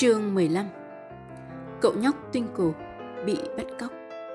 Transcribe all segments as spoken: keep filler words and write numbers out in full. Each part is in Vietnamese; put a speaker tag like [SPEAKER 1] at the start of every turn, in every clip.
[SPEAKER 1] Chương mười lăm. Cậu nhóc Twinkle bị bắt cóc.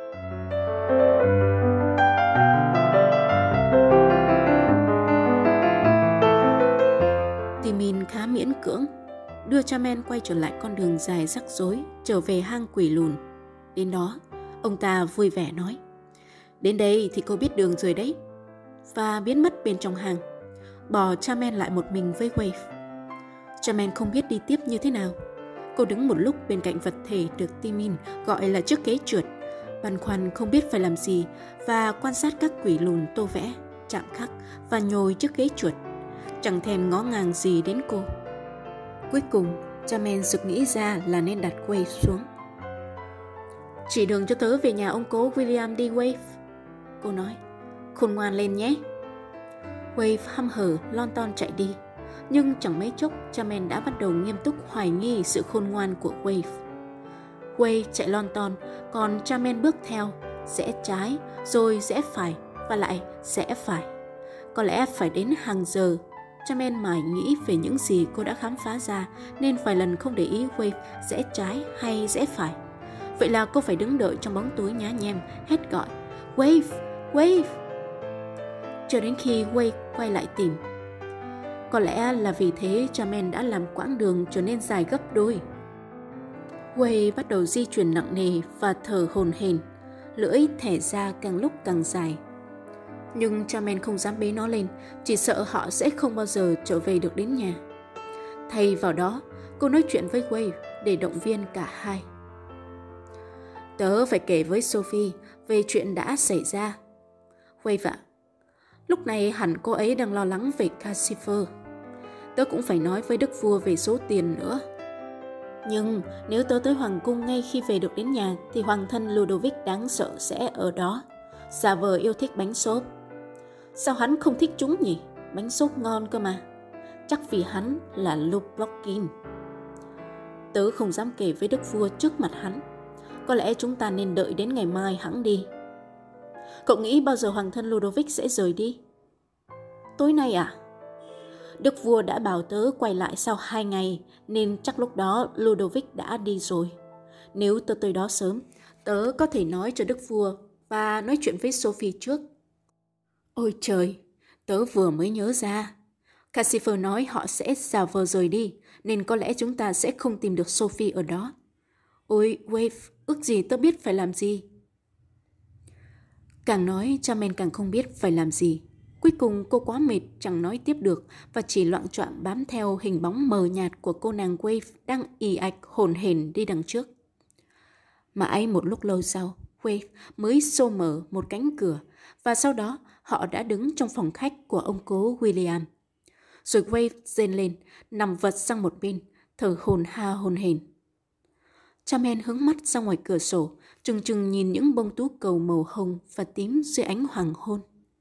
[SPEAKER 1] Timin khá miễn cưỡng đưa Charmaine quay trở lại con đường dài rắc rối trở về hang quỷ lùn. Đến đó, ông ta vui vẻ nói: "Đến đây thì cô biết đường rồi đấy." Và biến mất bên trong hang, bỏ Charmaine lại một mình với Wave. Charmaine không biết đi tiếp như thế nào. Cô đứng một lúc bên cạnh vật thể được Timin gọi là chiếc ghế trượt, băn khoăn không biết phải làm gì và quan sát các quỷ lùn tô vẽ, chạm khắc và nhồi chiếc ghế trượt, chẳng thèm ngó ngàng gì đến cô. Cuối cùng, Charmaine sực nghĩ ra là nên đặt Wave xuống. "Chỉ đường cho tớ về nhà ông cố William đi, Wave," cô nói. "Khôn ngoan lên nhé." Wave hăm hở lon ton chạy đi. Nhưng chẳng mấy chốc, Charmaine đã bắt đầu nghiêm túc hoài nghi sự khôn ngoan của Wave. Wave chạy lon ton, còn Charmaine bước theo, rẽ trái, rồi rẽ phải, và lại rẽ phải. Có lẽ phải đến hàng giờ, Charmaine mải nghĩ về những gì cô đã khám phá ra, nên vài lần không để ý Wave rẽ trái hay rẽ phải. Vậy là cô phải đứng đợi trong bóng tối nhá nhem, hét gọi: "Wave! Wave!" Cho đến khi Wave quay lại tìm. Có lẽ là vì thế Charmaine đã làm quãng đường trở nên dài gấp đôi. Wave bắt đầu di chuyển nặng nề và thở hổn hển, lưỡi thẻ ra càng lúc càng dài. Nhưng Charmaine không dám bế nó lên, chỉ sợ họ sẽ không bao giờ trở về được đến nhà. Thay vào đó, cô nói chuyện với Wave để động viên cả hai. "Tớ phải kể với Sophie về chuyện đã xảy ra." "Wave ạ." Lúc này hẳn cô ấy đang lo lắng về Cassifer. "Tớ cũng phải nói với đức vua về số tiền nữa." "Nhưng nếu tớ tới hoàng cung ngay khi về được đến nhà thì hoàng thân Ludovic đáng sợ sẽ ở đó, giả vờ yêu thích bánh xốp." "Sao hắn không thích chúng nhỉ? Bánh xốp ngon cơ mà." "Chắc vì hắn là Luplokin." "Tớ không dám kể với đức vua trước mặt hắn. Có lẽ chúng ta nên đợi đến ngày mai hẵng đi." "Cậu nghĩ bao giờ hoàng thân Ludovic sẽ rời đi?" "Tối nay à?" "Đức vua đã bảo tớ quay lại sau hai ngày, nên chắc lúc đó Ludovic đã đi rồi. Nếu tớ tới đó sớm, tớ có thể nói cho đức vua và nói chuyện với Sophie trước." "Ôi trời, tớ vừa mới nhớ ra. Cassifer nói họ sẽ giả vờ rời đi, nên có lẽ chúng ta sẽ không tìm được Sophie ở đó. Ôi, Wave, ước gì tớ biết phải làm gì." Càng nói, Charmaine càng không biết phải làm gì. Cuối cùng cô quá mệt, chẳng nói tiếp được và chỉ loạng choạng bám theo hình bóng mờ nhạt của cô nàng Wave đang ì ạch hổn hển đi đằng trước. Mãi một lúc lâu sau, Wave mới xô mở một cánh cửa và sau đó họ đã đứng trong phòng khách của ông cố William. Rồi Wave rên lên, nằm vật sang một bên, thở hổn ha hổn hển. Charmaine hướng mắt ra ngoài cửa sổ, trừng trừng nhìn những bông tú cầu màu hồng và tím dưới ánh hoàng hôn.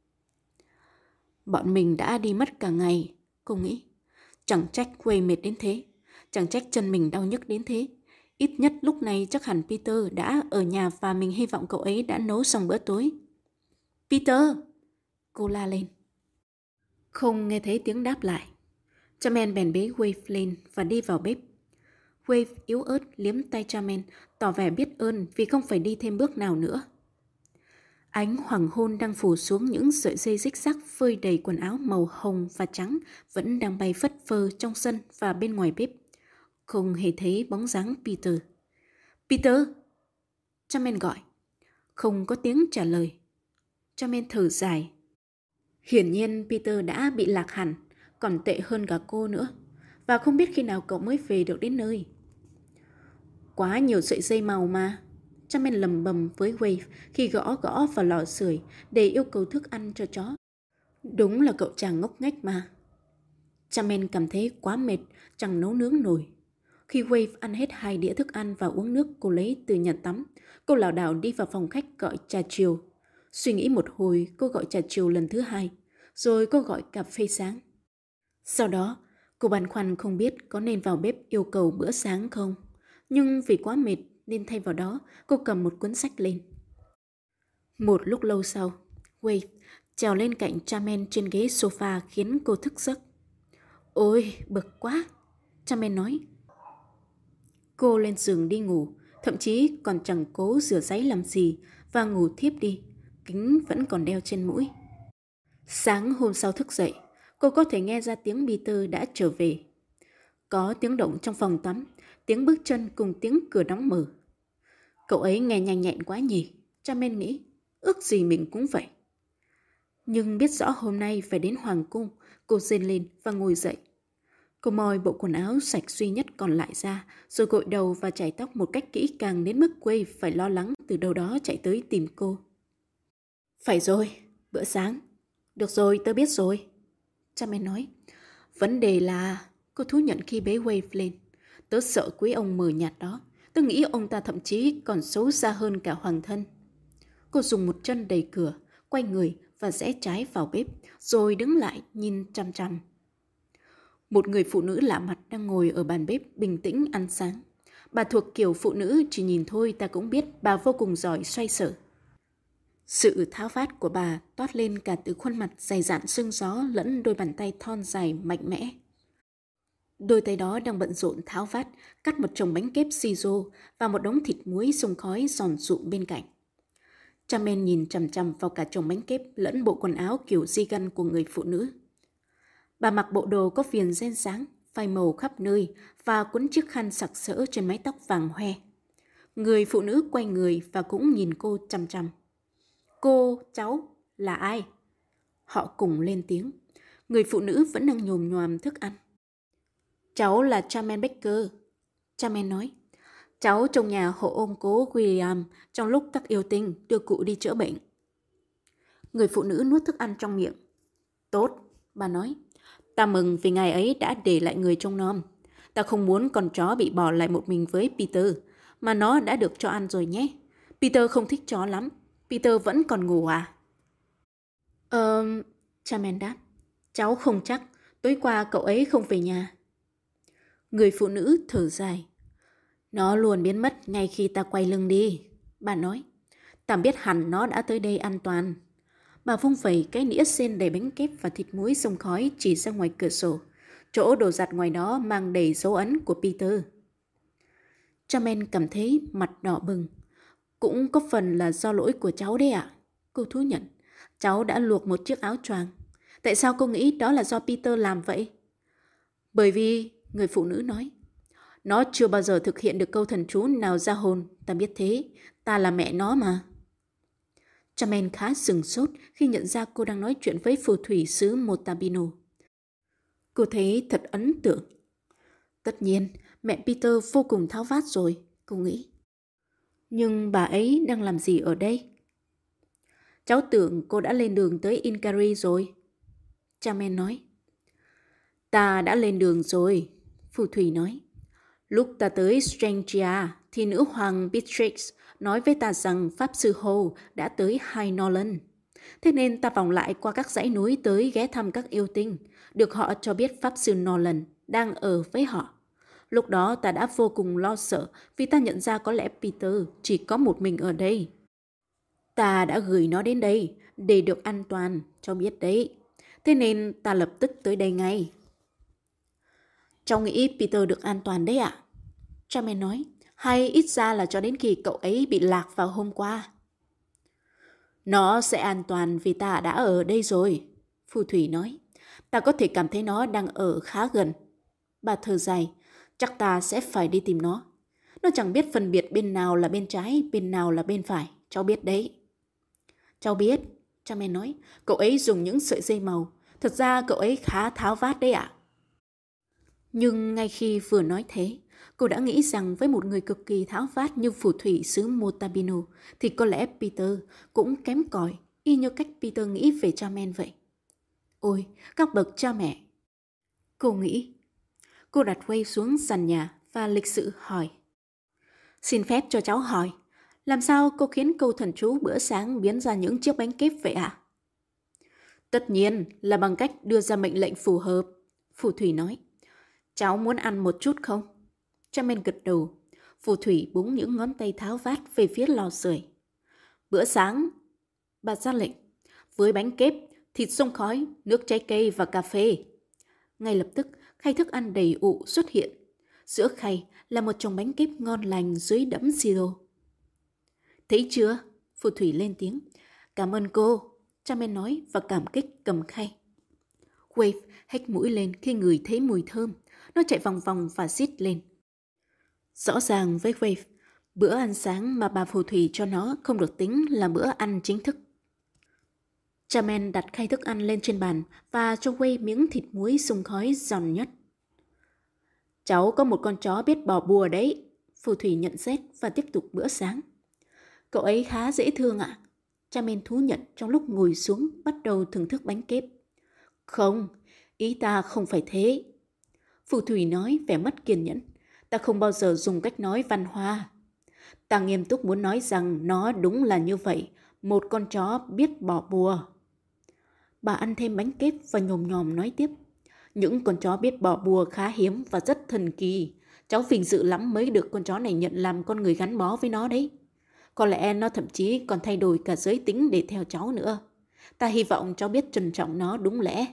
[SPEAKER 1] Bọn mình đã đi mất cả ngày, cô nghĩ. Chẳng trách Wave mệt đến thế, chẳng trách chân mình đau nhức đến thế. Ít nhất lúc này chắc hẳn Peter đã ở nhà và mình hy vọng cậu ấy đã nấu xong bữa tối. "Peter!" cô la lên. Không nghe thấy tiếng đáp lại. Charmaine bèn bế Wave lên và đi vào bếp. Wave yếu ớt liếm tay Charmaine, tỏ vẻ biết ơn vì không phải đi thêm bước nào nữa. Ánh hoàng hôn đang phủ xuống những sợi dây rích rắc phơi đầy quần áo màu hồng và trắng vẫn đang bay phất phơ trong sân và bên ngoài bếp. Không hề thấy bóng dáng Peter. "Peter!" Charmaine gọi. Không có tiếng trả lời. Charmaine thở dài. Hiển nhiên Peter đã bị lạc hẳn, còn tệ hơn cả cô nữa, và không biết khi nào cậu mới về được đến nơi. "Quá nhiều sợi dây màu mà," Charmaine lầm bầm với Wave khi gõ gõ vào lò sưởi để yêu cầu thức ăn cho chó. Đúng là cậu chàng ngốc nghếch mà. Charmaine cảm thấy quá mệt, chẳng nấu nướng nổi. Khi Wave ăn hết hai đĩa thức ăn và uống nước cô lấy từ nhà tắm, cô lảo đảo đi vào phòng khách gọi trà chiều. Suy nghĩ một hồi, cô gọi trà chiều lần thứ hai, rồi cô gọi cà phê sáng. Sau đó, cô băn khoăn không biết có nên vào bếp yêu cầu bữa sáng không. Nhưng vì quá mệt nên thay vào đó, cô cầm một cuốn sách lên. Một lúc lâu sau, Wave trèo lên cạnh Charmaine trên ghế sofa khiến cô thức giấc. "Ôi, bực quá!" Charmaine nói. Cô lên giường đi ngủ, thậm chí còn chẳng cố rửa ráy làm gì và ngủ thiếp đi, kính vẫn còn đeo trên mũi. Sáng hôm sau thức dậy, cô có thể nghe ra tiếng Peter đã trở về. Có tiếng động trong phòng tắm, tiếng bước chân cùng tiếng cửa đóng mở. Cậu ấy nghe nhanh nhẹn quá nhỉ, Charmaine nghĩ, ước gì mình cũng vậy. Nhưng biết rõ hôm nay phải đến hoàng cung, cô rên lên và ngồi dậy. Cô moi bộ quần áo sạch duy nhất còn lại ra, rồi gội đầu và chải tóc một cách kỹ càng đến mức Quay phải lo lắng từ đâu đó chạy tới tìm cô. Phải rồi, bữa sáng. Được rồi, tớ biết rồi. Charmaine nói. Vấn đề là... Cô thú nhận khi bế Wave lên. Tớ sợ quý ông mờ nhạt đó. Tớ nghĩ ông ta thậm chí còn xấu xa hơn cả hoàng thân. Cô dùng một chân đẩy cửa, quay người và rẽ trái vào bếp, rồi đứng lại nhìn chăm chăm. Một người phụ nữ lạ mặt đang ngồi ở bàn bếp bình tĩnh ăn sáng. Bà thuộc kiểu phụ nữ chỉ nhìn thôi ta cũng biết bà vô cùng giỏi xoay sở. Sự tháo vát của bà toát lên cả từ khuôn mặt dày dạn sương gió lẫn đôi bàn tay thon dài mạnh mẽ. Đôi tay đó đang bận rộn tháo vát, cắt một chồng bánh kếp xì rô và một đống thịt muối xông khói giòn rụm bên cạnh. Charmaine nhìn chằm chằm vào cả chồng bánh kếp lẫn bộ quần áo kiểu di găn của người phụ nữ. Bà mặc bộ đồ có viền ren sáng, phai màu khắp nơi và quấn chiếc khăn sặc sỡ trên mái tóc vàng hoe. Người phụ nữ quay người và cũng nhìn cô chằm chằm. Cô, cháu, là ai? Họ cùng lên tiếng. Người phụ nữ vẫn đang nhồm nhoàm thức ăn. Cháu là Charmaine Baker. Charmaine nói. Cháu trong nhà hộ ôm cố William trong lúc các yêu tinh đưa cụ đi chữa bệnh. Người phụ nữ nuốt thức ăn trong miệng. Tốt, bà nói. Ta mừng vì ngài ấy đã để lại người trông nom. Ta không muốn con chó bị bỏ lại một mình với Peter, mà nó đã được cho ăn rồi nhé. Peter không thích chó lắm. Peter vẫn còn ngủ à? Ờ... Charmaine đáp. Cháu không chắc. Tối qua cậu ấy không về nhà. Người phụ nữ thở dài. Nó luôn biến mất ngay khi ta quay lưng đi. Bà nói. Ta biết hẳn nó đã tới đây an toàn. Bà vung vẩy cái nĩa sên đầy bánh kép và thịt muối xông khói chỉ ra ngoài cửa sổ. Chỗ đồ giặt ngoài đó mang đầy dấu ấn của Peter. Charmaine cảm thấy mặt đỏ bừng. Cũng có phần là do lỗi của cháu đấy ạ. Cô thú nhận. Cháu đã luộc một chiếc áo choàng. Tại sao cô nghĩ đó là do Peter làm vậy? Bởi vì, người phụ nữ nói, nó chưa bao giờ thực hiện được câu thần chú nào ra hồn. Ta biết thế. Ta là mẹ nó mà. Charmaine khá sừng sốt khi nhận ra cô đang nói chuyện với phù thủy xứ Montalbino. Cô thấy thật ấn tượng. Tất nhiên, mẹ Peter vô cùng tháo vát rồi, cô nghĩ. Nhưng bà ấy đang làm gì ở đây? Cháu tưởng cô đã lên đường tới Incari rồi. Charmaine nói. Ta đã lên đường rồi, phù thủy nói. Lúc ta tới Strangia thì nữ hoàng Beatrix nói với ta rằng Pháp sư Hồ đã tới High Norland. Thế nên ta vòng lại qua các dãy núi tới ghé thăm các yêu tinh, được họ cho biết Pháp sư Norland đang ở với họ. Lúc đó ta đã vô cùng lo sợ vì ta nhận ra có lẽ Peter chỉ có một mình ở đây. Ta đã gửi nó đến đây để được an toàn, cho biết đấy. Thế nên ta lập tức tới đây ngay. Cháu nghĩ Peter được an toàn đấy ạ? Charmaine nói. Hay ít ra là cho đến khi cậu ấy bị lạc vào hôm qua. Nó sẽ an toàn vì ta đã ở đây rồi, phù thủy nói. Ta có thể cảm thấy nó đang ở khá gần. Bà thở dài. Chắc ta sẽ phải đi tìm nó. Nó chẳng biết phân biệt bên nào là bên trái, bên nào là bên phải. Cháu biết đấy. Cháu biết, Charmaine nói. Cậu ấy dùng những sợi dây màu. Thật ra cậu ấy khá tháo vát đấy ạ. Nhưng ngay khi vừa nói thế, cô đã nghĩ rằng với một người cực kỳ tháo vát như phù thủy xứ Montalbino thì có lẽ Peter cũng kém cỏi, y như cách Peter nghĩ về Charmaine vậy. Ôi, các bậc cha mẹ! Cô nghĩ. Cô đặt Wave xuống sàn nhà và lịch sự hỏi. Xin phép cho cháu hỏi, làm sao cô khiến câu thần chú bữa sáng biến ra những chiếc bánh kép vậy ạ? À? Tất nhiên là bằng cách đưa ra mệnh lệnh phù hợp, phù thủy nói. Cháu muốn ăn một chút không? Charmaine gật đầu. Phù thủy búng những ngón tay tháo vát về phía lò sưởi. Bữa sáng, bà ra lệnh, với bánh kép, thịt xông khói, nước trái cây và cà phê. Ngay lập tức, khay thức ăn đầy ụ xuất hiện. Giữa khay là một chồng bánh kếp ngon lành dưới đẫm siro. Thấy chưa? Phù thủy lên tiếng. Cảm ơn cô, Charmaine nói và cảm kích cầm khay. Wave hếch mũi lên khi ngửi thấy mùi thơm. Nó chạy vòng vòng và rít lên. Rõ ràng với Wave, bữa ăn sáng mà bà phù thủy cho nó không được tính là bữa ăn chính thức. Charmaine đặt khay thức ăn lên trên bàn và cho Wave miếng thịt muối xung khói giòn nhất. Cháu có một con chó biết bỏ bùa đấy, phù thủy nhận xét và tiếp tục bữa sáng. Cậu ấy khá dễ thương ạ, Charmaine thú nhận trong lúc ngồi xuống bắt đầu thưởng thức bánh kếp. Không, ý ta không phải thế. Phù thủy nói vẻ mất kiên nhẫn. Ta không bao giờ dùng cách nói văn hoa. Ta nghiêm túc muốn nói rằng nó đúng là như vậy, một con chó biết bỏ bùa. Bà ăn thêm bánh kếp và nhồm nhòm nói tiếp. Những con chó biết bỏ bùa khá hiếm và rất thần kỳ. Cháu vinh dự lắm mới được con chó này nhận làm con người gắn bó với nó đấy. Có lẽ nó thậm chí còn thay đổi cả giới tính để theo cháu nữa. Ta hy vọng cháu biết trân trọng nó đúng lẽ.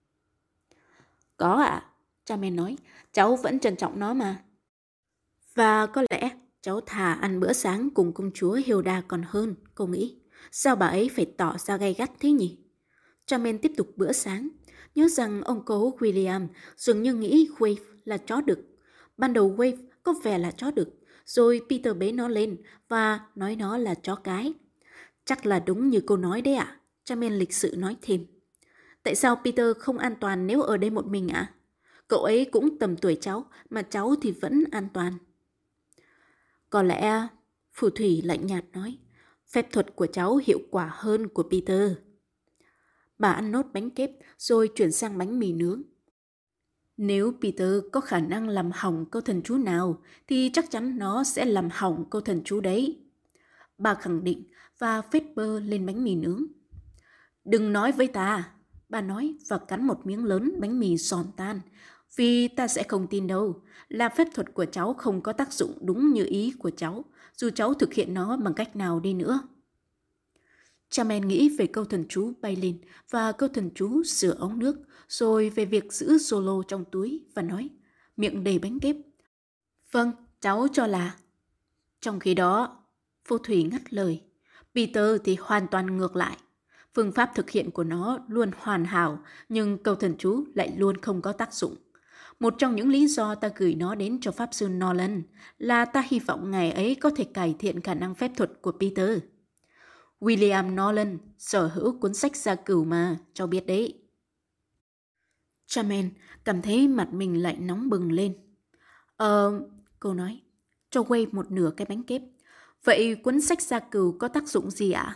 [SPEAKER 1] Có ạ, à, Charmaine nói, cháu vẫn trân trọng nó mà. Và có lẽ cháu thà ăn bữa sáng cùng công chúa Hilda còn hơn, cô nghĩ. Sao bà ấy phải tỏ ra gay gắt thế nhỉ? Charmaine tiếp tục bữa sáng, nhớ rằng ông cố William dường như nghĩ Wave là chó đực. Ban đầu Wave có vẻ là chó đực, rồi Peter bế nó lên và nói nó là chó cái. Chắc là đúng như cô nói đấy ạ, à? Charmaine lịch sự nói thêm. Tại sao Peter không an toàn nếu ở đây một mình ạ? À? Cậu ấy cũng tầm tuổi cháu, mà cháu thì vẫn an toàn. Có lẽ, phù thủy lạnh nhạt nói, phép thuật của cháu hiệu quả hơn của Peter. Bà ăn nốt bánh kếp rồi chuyển sang bánh mì nướng. Nếu Peter có khả năng làm hỏng câu thần chú nào, thì chắc chắn nó sẽ làm hỏng câu thần chú đấy. Bà khẳng định và phết bơ lên bánh mì nướng. Đừng nói với ta, bà nói và cắn một miếng lớn bánh mì giòn tan. Vì ta sẽ không tin đâu, là phép thuật của cháu không có tác dụng đúng như ý của cháu, dù cháu thực hiện nó bằng cách nào đi nữa. Charmaine nghĩ về câu thần chú bay lên và câu thần chú sửa ống nước, rồi về việc giữ Solo trong túi và nói, miệng đầy bánh kếp. Vâng, cháu cho là. Trong khi đó, phù thủy ngắt lời, Peter thì hoàn toàn ngược lại. Phương pháp thực hiện của nó luôn hoàn hảo, nhưng câu thần chú lại luôn không có tác dụng. Một trong những lý do ta gửi nó đến cho Pháp sư Nolan là ta hy vọng ngài ấy có thể cải thiện khả năng phép thuật của Peter. William Nolan sở hữu cuốn sách gia cửu mà, cho biết đấy. Charmaine cảm thấy mặt mình lại nóng bừng lên. Ờ, cô nói, cho Wave một nửa cái bánh kếp. Vậy cuốn sách gia cửu có tác dụng gì ạ?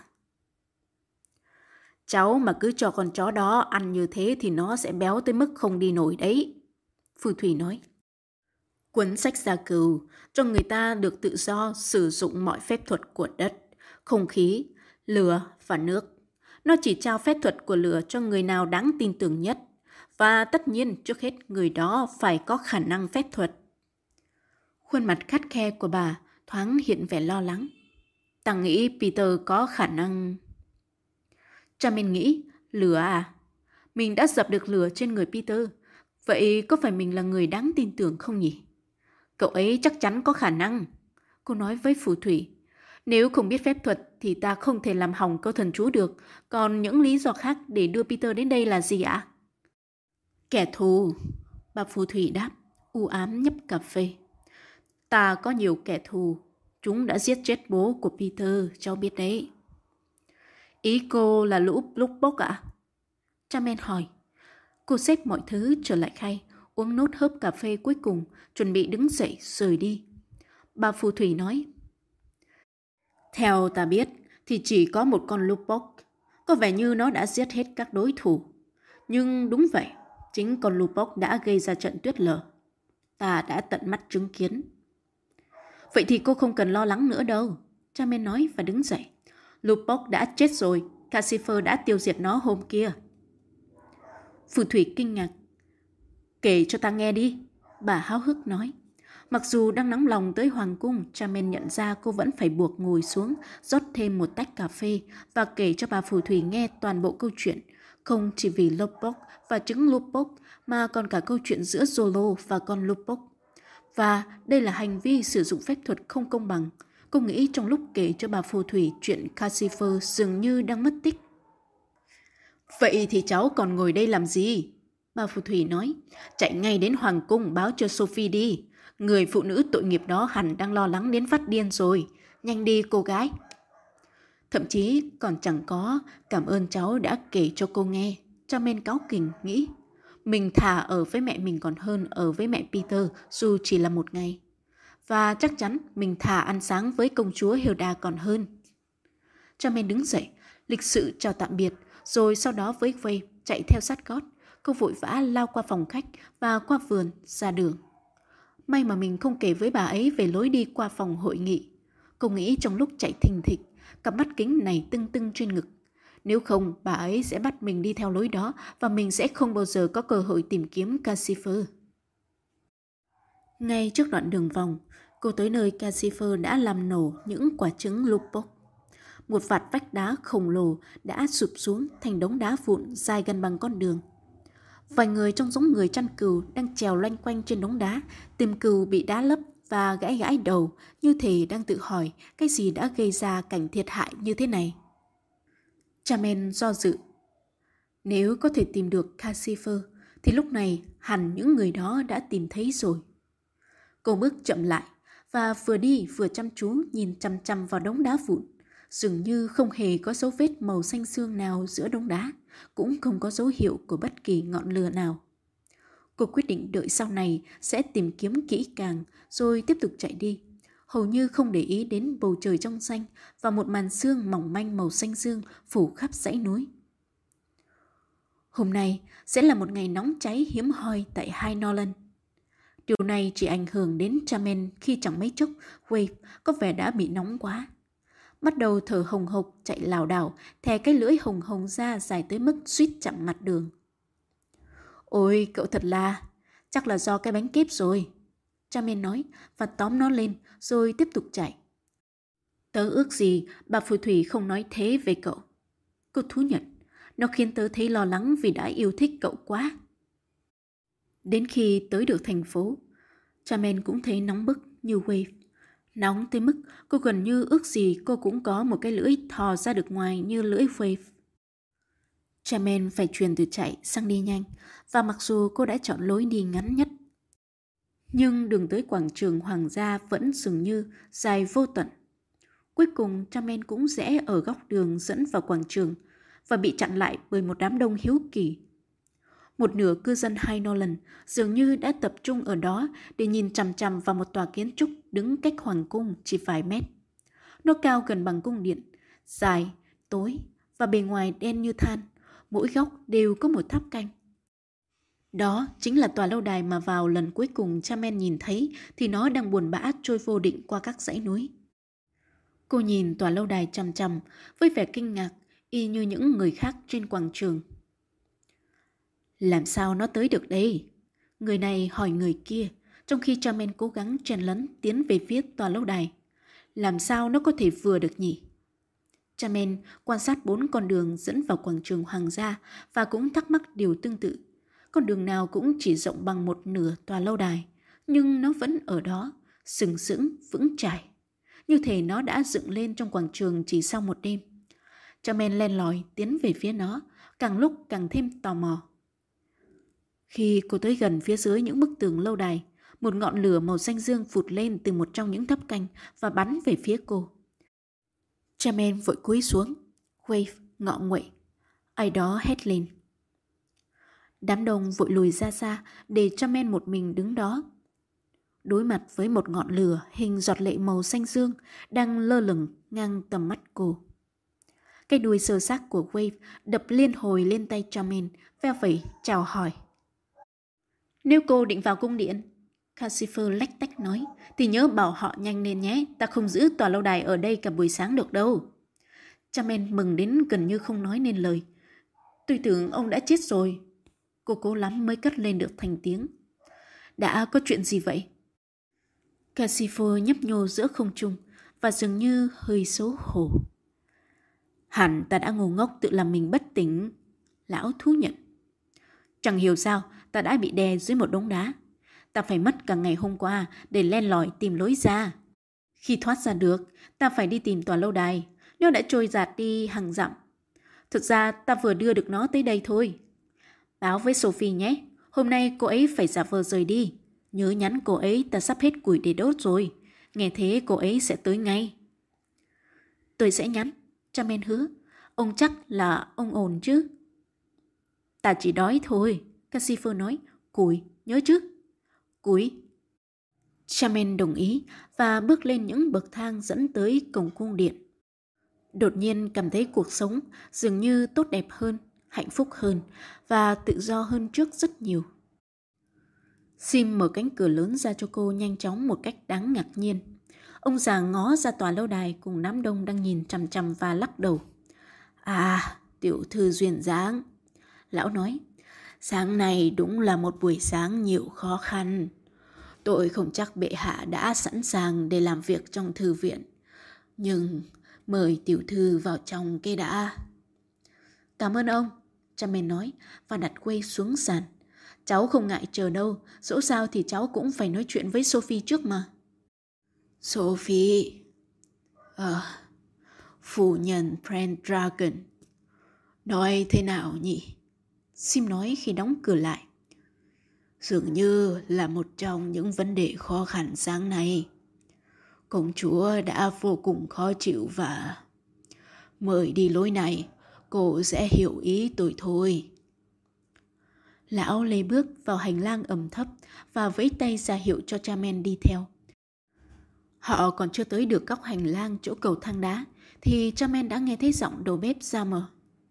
[SPEAKER 1] Cháu mà cứ cho con chó đó ăn như thế thì nó sẽ béo tới mức không đi nổi đấy, phù thủy nói. Cuốn sách gia cửu cho người ta được tự do sử dụng mọi phép thuật của đất, không khí, lửa và nước. Nó chỉ trao phép thuật của lửa cho người nào đáng tin tưởng nhất. Và tất nhiên trước hết người đó phải có khả năng phép thuật. Khuôn mặt khắt khe của bà thoáng hiện vẻ lo lắng. Ta nghĩ Peter có khả năng... Charmaine nghĩ, lửa à? Mình đã dập được lửa trên người Peter. Vậy có phải mình là người đáng tin tưởng không nhỉ? Cậu ấy chắc chắn có khả năng, cô nói với phù thủy. Nếu không biết phép thuật thì ta không thể làm hỏng câu thần chú được. Còn những lý do khác để đưa Peter đến đây là gì ạ? Kẻ thù, bà phù thủy đáp, u ám nhấp cà phê. Ta có nhiều kẻ thù. Chúng đã giết chết bố của Peter, cháu biết đấy. Ý cô là lũ lúc bốc ạ? À? Charmaine hỏi. Cô xếp mọi thứ trở lại khay, uống nốt hớp cà phê cuối cùng, chuẩn bị đứng dậy rời đi. Bà phù thủy nói. Theo ta biết thì chỉ có một con Lupok. Có vẻ như nó đã giết hết các đối thủ. Nhưng đúng vậy, chính con Lupok đã gây ra trận tuyết lở. Ta đã tận mắt chứng kiến. Vậy thì cô không cần lo lắng nữa đâu, Charmaine nói và đứng dậy. Lupok đã chết rồi, Cassifer đã tiêu diệt nó hôm kia. Phù thủy kinh ngạc. Kể cho ta nghe đi, bà háo hức nói. Mặc dù đang nóng lòng tới hoàng cung, Charmaine nhận ra cô vẫn phải buộc ngồi xuống, rót thêm một tách cà phê và kể cho bà phù thủy nghe toàn bộ câu chuyện, không chỉ vì Lupok và trứng Lupok mà còn cả câu chuyện giữa Zolo và con Lupok. Và đây là hành vi sử dụng phép thuật không công bằng. Cô nghĩ trong lúc kể cho bà phù thủy chuyện Calcifer dường như đang mất tích. Vậy thì cháu còn ngồi đây làm gì? Bà phù thủy nói. Chạy ngay đến hoàng cung báo cho Sophie đi. Người phụ nữ tội nghiệp đó hẳn đang lo lắng đến phát điên rồi. Nhanh đi cô gái. Thậm chí còn chẳng có cảm ơn cháu đã kể cho cô nghe. Charmaine cáu kỉnh nghĩ. Mình thà ở với mẹ mình còn hơn ở với mẹ Peter dù chỉ là một ngày. Và chắc chắn mình thà ăn sáng với công chúa Hilda còn hơn. Charmaine đứng dậy, lịch sự chào tạm biệt, rồi sau đó với Wave chạy theo sát gót. Cô vội vã lao qua phòng khách và qua vườn ra đường. May mà mình không kể với bà ấy về lối đi qua phòng hội nghị. Cô nghĩ trong lúc chạy thình thịch, cặp mắt kính này tưng tưng trên ngực. Nếu không, bà ấy sẽ bắt mình đi theo lối đó và mình sẽ không bao giờ có cơ hội tìm kiếm Calcifer. Ngay trước đoạn đường vòng, cô tới nơi Calcifer đã làm nổ những quả trứng Lupok. Một vạt vách đá khổng lồ đã sụp xuống thành đống đá vụn dài gần bằng con đường. Vài người trong giống người chăn cừu đang trèo loanh quanh trên đống đá, tìm cừu bị đá lấp và gãi gãi đầu, như thể đang tự hỏi cái gì đã gây ra cảnh thiệt hại như thế này. Charmaine do dự. Nếu có thể tìm được Calcifer, thì lúc này hẳn những người đó đã tìm thấy rồi. Cô bước chậm lại và vừa đi vừa chăm chú nhìn chăm chăm vào đống đá vụn. Dường như không hề có dấu vết màu xanh xương nào giữa đống đá, cũng không có dấu hiệu của bất kỳ ngọn lửa nào. Cô quyết định đợi sau này sẽ tìm kiếm kỹ càng rồi tiếp tục chạy đi, hầu như không để ý đến bầu trời trong xanh và một màn sương mỏng manh màu xanh dương phủ khắp dãy núi. Hôm nay sẽ là một ngày nóng cháy hiếm hoi tại High Norland. Điều này chỉ ảnh hưởng đến Charmaine khi chẳng mấy chốc Wave có vẻ đã bị nóng quá. Bắt đầu thở hồng hộc chạy lảo đảo, thè cái lưỡi hồng hồng ra dài tới mức suýt chạm mặt đường. Ôi, cậu thật là, chắc là do cái bánh kếp rồi. Charmaine nói và tóm nó lên rồi tiếp tục chạy. Tớ ước gì bà phù thủy không nói thế về cậu. Cô thú nhận, nó khiến tớ thấy lo lắng vì đã yêu thích cậu quá. Đến khi tới được thành phố, Charmaine cũng thấy nóng bức như Wave. Nóng tới mức cô gần như ước gì cô cũng có một cái lưỡi thò ra được ngoài như lưỡi Wave. Charmaine phải chuyển từ chạy sang đi nhanh, và mặc dù cô đã chọn lối đi ngắn nhất, nhưng đường tới quảng trường Hoàng gia vẫn dường như dài vô tận. Cuối cùng Charmaine cũng rẽ ở góc đường dẫn vào quảng trường và bị chặn lại bởi một đám đông hiếu kỳ. Một nửa cư dân High Norland dường như đã tập trung ở đó để nhìn chằm chằm vào một tòa kiến trúc đứng cách hoàng cung chỉ vài mét. Nó cao gần bằng cung điện, dài, tối và bề ngoài đen như than, mỗi góc đều có một tháp canh. Đó chính là tòa lâu đài mà vào lần cuối cùng Charmaine nhìn thấy thì nó đang buồn bã trôi vô định qua các dãy núi. Cô nhìn tòa lâu đài chằm chằm với vẻ kinh ngạc, y như những người khác trên quảng trường. Làm sao nó tới được đây? Người này hỏi người kia, trong khi Charmaine cố gắng chen lấn tiến về phía tòa lâu đài. Làm sao nó có thể vừa được nhỉ? Charmaine quan sát bốn con đường dẫn vào quảng trường Hoàng gia và cũng thắc mắc điều tương tự. Con đường nào cũng chỉ rộng bằng một nửa tòa lâu đài, nhưng nó vẫn ở đó, sừng sững, vững chãi. Như thể nó đã dựng lên trong quảng trường chỉ sau một đêm. Charmaine len lỏi tiến về phía nó, càng lúc càng thêm tò mò. Khi cô tới gần phía dưới những bức tường lâu đài, một ngọn lửa màu xanh dương phụt lên từ một trong những tháp canh và bắn về phía cô. Charmaine vội cúi xuống, Wave ngọ nguậy. Ai đó hét lên. Đám đông vội lùi ra xa để Charmaine một mình đứng đó. Đối mặt với một ngọn lửa hình giọt lệ màu xanh dương đang lơ lửng ngang tầm mắt cô. Cái đuôi sơ xác của Wave đập liên hồi lên tay Charmaine, ve vẩy chào hỏi. Nếu cô định vào cung điện, Calcifer lách tách nói, thì nhớ bảo họ nhanh lên nhé, ta không giữ tòa lâu đài ở đây cả buổi sáng được đâu. Charmaine mừng đến gần như không nói nên lời. Tôi tưởng ông đã chết rồi. Cô cố lắm mới cất lên được thành tiếng. Đã có chuyện gì vậy? Calcifer nhấp nhô giữa không trung và dường như hơi xấu hổ. Hẳn ta đã ngu ngốc tự làm mình bất tỉnh. Lão thú nhận. Chẳng hiểu sao ta đã bị đè dưới một đống đá. ta phải mất cả ngày hôm qua để len lỏi tìm lối ra. Khi thoát ra được, ta phải đi tìm tòa lâu đài, nếu đã trôi dạt đi hàng dặm. Thực ra ta vừa đưa được nó tới đây thôi. Báo với Sophie nhé, hôm nay cô ấy phải giả vờ rời đi. Nhớ nhắn cô ấy ta sắp hết củi để đốt rồi. Nghe thế cô ấy sẽ tới ngay. Tôi sẽ nhắn, Chamen hứa. Ông chắc là ông ổn chứ? Ta chỉ đói thôi, Casifer nói. Củi, nhớ chứ? Củi. Chamen đồng ý và bước lên những bậc thang dẫn tới cổng cung điện. Đột nhiên cảm thấy cuộc sống dường như tốt đẹp hơn, hạnh phúc hơn và tự do hơn trước rất nhiều. Sim mở cánh cửa lớn ra cho cô nhanh chóng một cách đáng ngạc nhiên. Ông già ngó ra tòa lâu đài cùng đám đông đang nhìn chằm chằm và lắc đầu. À, tiểu thư duyên dáng. Lão nói, sáng nay đúng là một buổi sáng nhiều khó khăn. Tôi không chắc bệ hạ đã sẵn sàng để làm việc trong thư viện. Nhưng mời tiểu thư vào trong cái đã. Cảm ơn ông, Chamen nói và đặt quay xuống sàn. Cháu không ngại chờ đâu, dẫu sao thì cháu cũng phải nói chuyện với Sophie trước mà. Sophie, Ờ, phu nhân Pendragon. Nói thế nào nhỉ? Sim nói khi đóng cửa lại. Dường như là một trong những vấn đề khó khăn sáng nay. Công chúa đã vô cùng khó chịu và... Mời đi lối này, cô sẽ hiểu ý tôi thôi. Lão lê bước vào hành lang ẩm thấp và vẫy tay ra hiệu cho Chamen đi theo. Họ còn chưa tới được góc hành lang chỗ cầu thang đá thì Chamen đã nghe thấy giọng đầu bếp ra mở.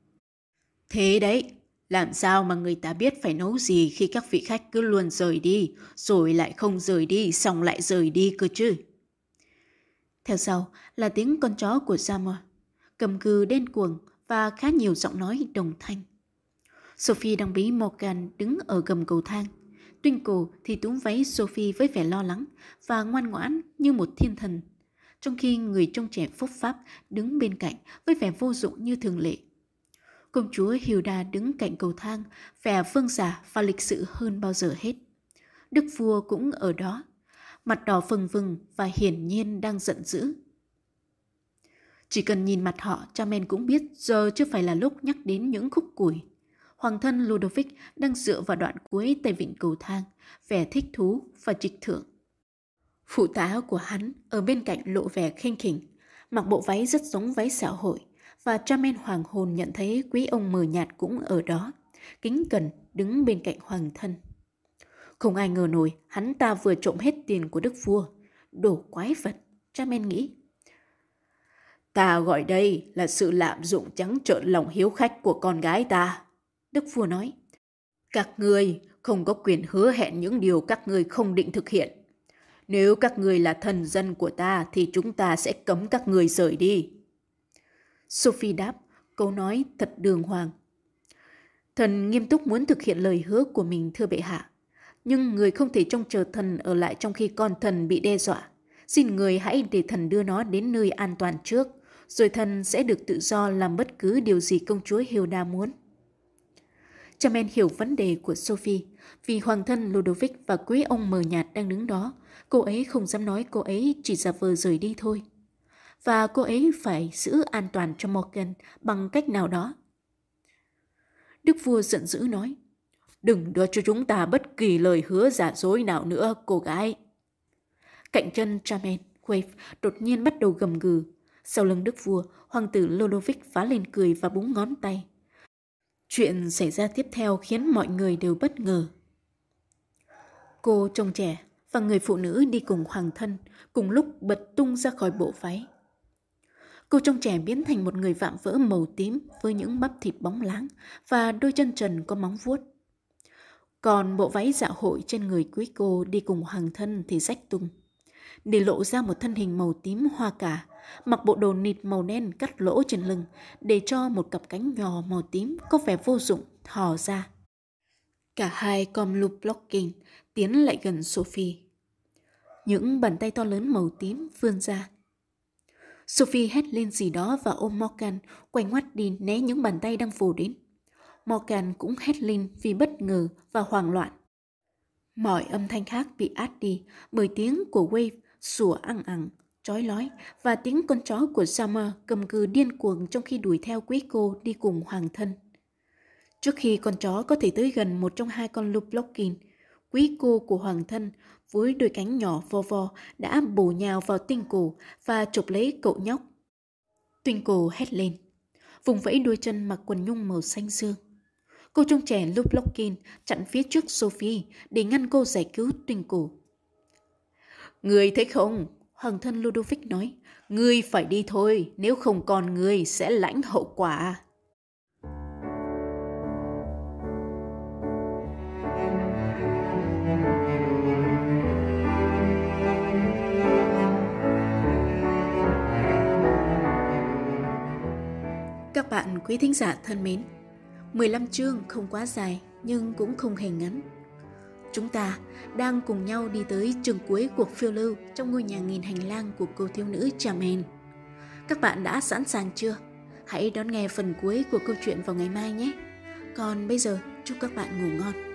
[SPEAKER 1] Thế đấy, làm sao mà người ta biết phải nấu gì khi các vị khách cứ luôn rời đi, rồi lại không rời đi, xong lại rời đi cơ chứ. Theo sau là tiếng con chó của Summer, cầm cừ đen cuồng và khá nhiều giọng nói đồng thanh. Sophie đang bí Morgan đứng ở gầm cầu thang. Twinkle thì túm váy Sophie với vẻ lo lắng và ngoan ngoãn như một thiên thần, trong khi người trông trẻ phúc pháp đứng bên cạnh với vẻ vô dụng như thường lệ. Công chúa Hilda đứng cạnh cầu thang, vẻ vương giả và lịch sự hơn bao giờ hết. Đức vua cũng ở đó, mặt đỏ phừng phừng và hiển nhiên đang giận dữ. Chỉ cần nhìn mặt họ, Chamen cũng biết giờ chưa phải là lúc nhắc đến những khúc củi. Hoàng thân Ludovic đang dựa vào đoạn cuối tay vịn cầu thang, vẻ thích thú và trịch thượng. Phụ tá của hắn ở bên cạnh lộ vẻ khinh khỉnh, mặc bộ váy rất giống váy xã hội, và Chamen hoàng hồn nhận thấy quý ông mờ nhạt cũng ở đó, kính cẩn đứng bên cạnh hoàng thân. Không ai ngờ nổi hắn ta vừa trộm hết tiền của đức vua. Đồ quái vật, Chamen nghĩ. Ta gọi đây là sự lạm dụng trắng trợn lòng hiếu khách của con gái ta, đức vua nói. Các ngươi không có quyền hứa hẹn những điều các ngươi không định thực hiện. Nếu các ngươi là thần dân của ta thì chúng ta sẽ cấm các ngươi rời đi. Sophie đáp, câu nói thật đường hoàng. Thần nghiêm túc muốn thực hiện lời hứa của mình, thưa bệ hạ. Nhưng người không thể trông chờ thần ở lại trong khi con thần bị đe dọa. Xin người hãy để thần đưa nó đến nơi an toàn trước, rồi thần sẽ được tự do làm bất cứ điều gì công chúa Hilda muốn. Chamen hiểu vấn đề của Sophie, vì hoàng thân Ludovic và quý ông mờ nhạt đang đứng đó. Cô ấy không dám nói cô ấy chỉ giả vờ rời đi thôi. Và cô ấy phải giữ an toàn cho Morgan bằng cách nào đó. Đức vua giận dữ nói, đừng đưa cho chúng ta bất kỳ lời hứa giả dối nào nữa, cô gái. Cạnh chân Chamen, Wave đột nhiên bắt đầu gầm gừ. Sau lưng đức vua, hoàng tử Ludovic phá lên cười và búng ngón tay. Chuyện xảy ra tiếp theo khiến mọi người đều bất ngờ. Cô trông trẻ và người phụ nữ đi cùng hoàng thân cùng lúc bật tung ra khỏi bộ váy. Cô trông trẻ biến thành một người vạm vỡ màu tím với những bắp thịt bóng láng và đôi chân trần có móng vuốt. Còn bộ váy dạ hội trên người quý cô đi cùng hoàng thân thì rách tung, để lộ ra một thân hình màu tím hoa cà, mặc bộ đồ nịt màu đen cắt lỗ trên lưng, để cho một cặp cánh nhỏ màu tím có vẻ vô dụng thò ra. Cả hai com loop blocking tiến lại gần Sophie. Những bàn tay to lớn màu tím vươn ra. Sophie hét lên gì đó và ôm Morgan, quay ngoắt đi né những bàn tay đang vồ đến. Morgan cũng hét lên vì bất ngờ và hoảng loạn. Mọi âm thanh khác bị át đi bởi tiếng của Wave sủa ăng ẳng, chói lói và tiếng con chó của Summer gầm gừ điên cuồng trong khi đuổi theo quý cô đi cùng hoàng thân. Trước khi con chó có thể tới gần một trong hai con Luplokin, quý cô của hoàng thân với đôi cánh nhỏ vo vo đã bổ nhào vào Twinkle và chụp lấy cậu nhóc. Twinkle hét lên, vùng vẫy đôi chân mặc quần nhung màu xanh dương. Cô trông trẻ Luplokin chặn phía trước Sophie để ngăn cô giải cứu Twinkle. Người thấy không? Hoàng thân Ludovic nói. Ngươi phải đi thôi, nếu không còn ngươi sẽ lãnh hậu quả. Các bạn quý thính giả thân mến, mười lăm chương không quá dài nhưng cũng không hề ngắn. Chúng ta đang cùng nhau đi tới chương cuối cuộc phiêu lưu trong ngôi nhà nghìn hành lang của cô thiếu nữ Charmaine. Các bạn đã sẵn sàng chưa? Hãy đón nghe phần cuối của câu chuyện vào ngày mai nhé. Còn bây giờ, chúc các bạn ngủ ngon.